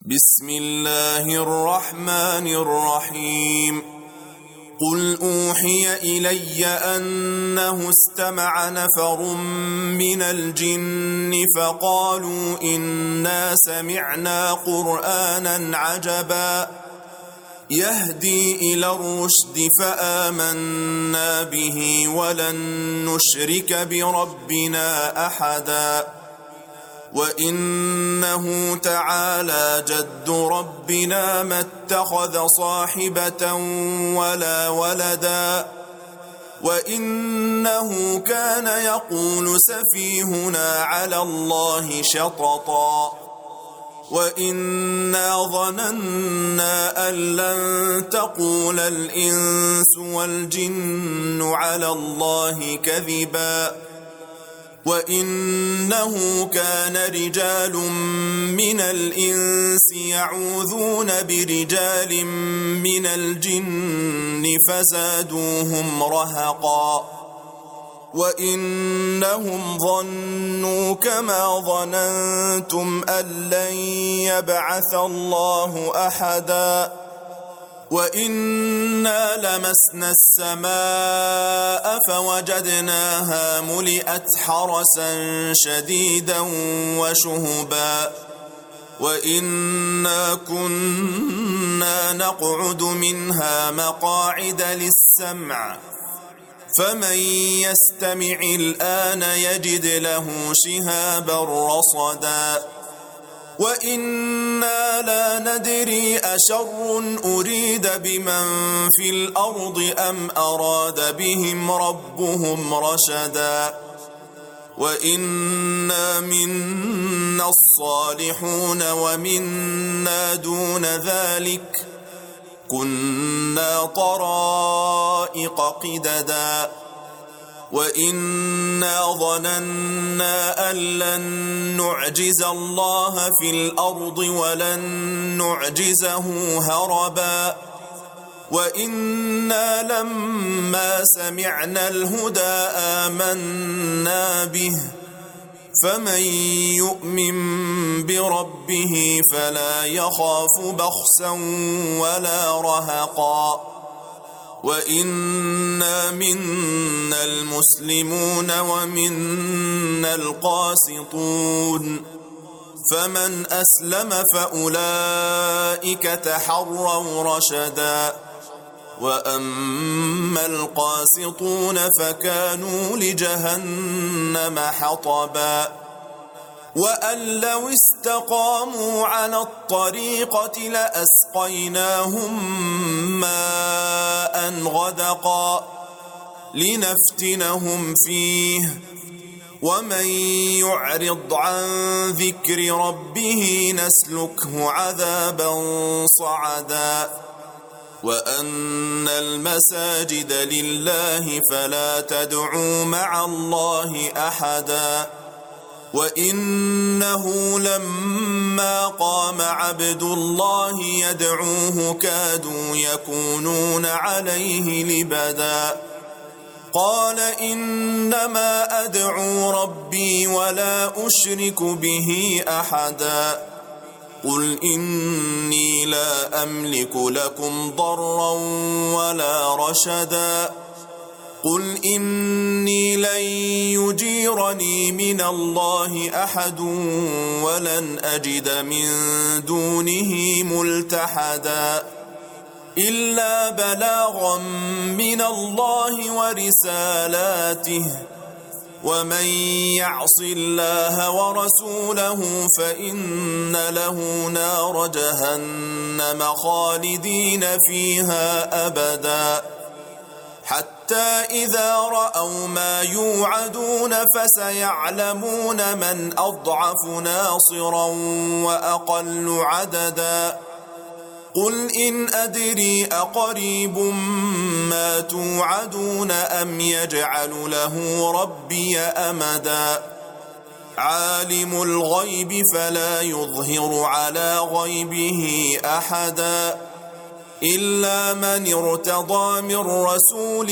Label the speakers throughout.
Speaker 1: بسم الله الرحمن الرحيم قل أوحي إلي أنه استمع نفر من الجن فقالوا إنا سمعنا قرآنا عجبا يهدي إلى الرشد فآمنا به ولن نشرك بربنا أحدا وإنه تعالى جد ربنا ما اتخذ صاحبة ولا ولدا وإنه كان يقول سفيهنا على الله شططا وإنا ظننا أن لن تقول الإنس والجن على الله كذبا وإنه كان رجال من الإنس يعوذون برجال من الجن فزادوهم رهقا وإنهم ظنوا كما ظننتم أن لن يبعث الله أحدا وإنا لمسنا السماء فوجدناها ملئت حرسا شديدا وشهبا وإنا كنا نقعد منها مقاعد للسمع فمن يستمع الآن يجد له شهابا رصدا وإنا لا ندري أشر أريد بمن في الأرض أم أراد بهم ربهم رشدا وإنا منا الصالحون ومنا دون ذلك كنا طرائق قددا وإنا ظننا أن لن نعجز الله في الأرض ولن نعجزه هربا وإنا لما سمعنا الهدى آمنا به فمن يؤمن بربه فلا يخاف بخسا ولا رهقا وإنا منا المسلمون ومنا القاسطون فمن أسلم فأولئك تحروا رشدا وأما القاسطون فكانوا لجهنم حطبا وأن لو استقاموا على الطريقة لأسقيناهم ماء غدقا لنفتنهم فيه ومن يعرض عن ذكر ربه نسلكه عذابا صعدا وأن المساجد لله فلا تدعوا مع الله أحدا وإنه لما قام عبد الله يدعوه كادوا يكونون عليه لبدا قال إنما أدعو ربي ولا أشرك به أحدا قل إني لا أملك لكم ضرا ولا رشدا قل إني لن يجيرني من الله أحد ولن أجد من دونه ملتحدا إلا بلاغا من الله ورسالاته ومن يعص الله ورسوله فإن له نار جهنم خالدين فيها أبدا حتى إذا رأوا ما يوعدون فسيعلمون من أضعف ناصرا وأقل عددا قل إن أدري أقريب ما توعدون أم يجعل له ربي أمدا عالم الغيب فلا يظهر على غيبه أحدا إلا من ارتضى من رسول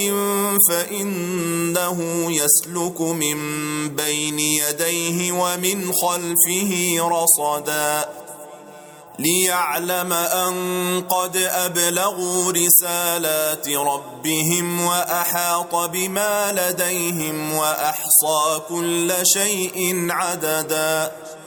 Speaker 1: فإنه يسلك من بين يديه ومن خلفه رصدا ليعلم أن قد أبلغوا رسالات ربهم وأحاط بما لديهم وأحصى كل شيء عددا